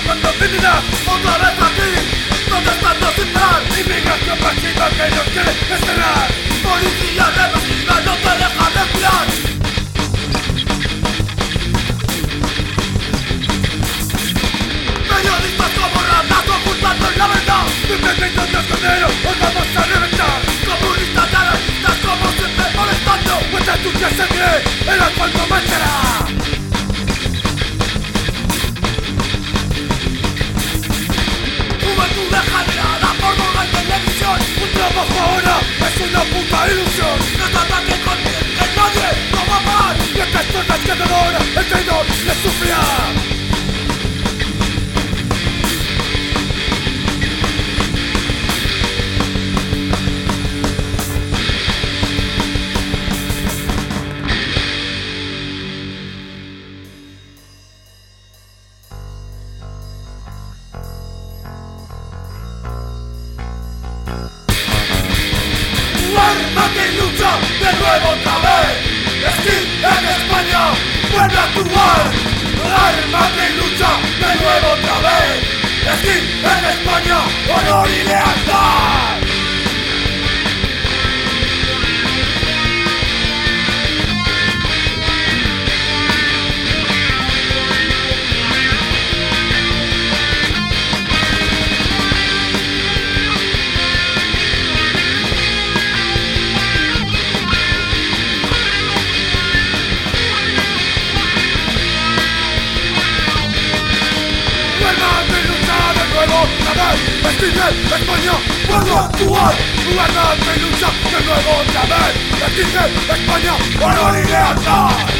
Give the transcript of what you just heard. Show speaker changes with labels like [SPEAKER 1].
[SPEAKER 1] cuando vivirá otra vez aquí, donde estando sin parar. Inmigración masiva que nos quiere encerrar. Policía represiva no te deja respirar. Periodistas como ratas ocultando la verdad. Bienvenidos de escondero, os vamos a reventar. Comunistas y anarquistas como siempre molestando. Cuenta tu que se cree, el asfalto manchará. Juventud degenerada por moda y televisión. Un trabajo ahora es una puta ilusión. No es ataque consciente, nadie lo va a amar. Y estas personas que devoran el traidor les sufrirá. Ármate y lucha de nuevo otra vez. Skin en España vuelve a actuar. Ármate y lucha de nuevo otra vez. Skin en España, honor y lealtad. Esquina, España, vuelvo a actuar. Ármate y lucha de nuevo otra vez. Esquina, España, honor y lealtad.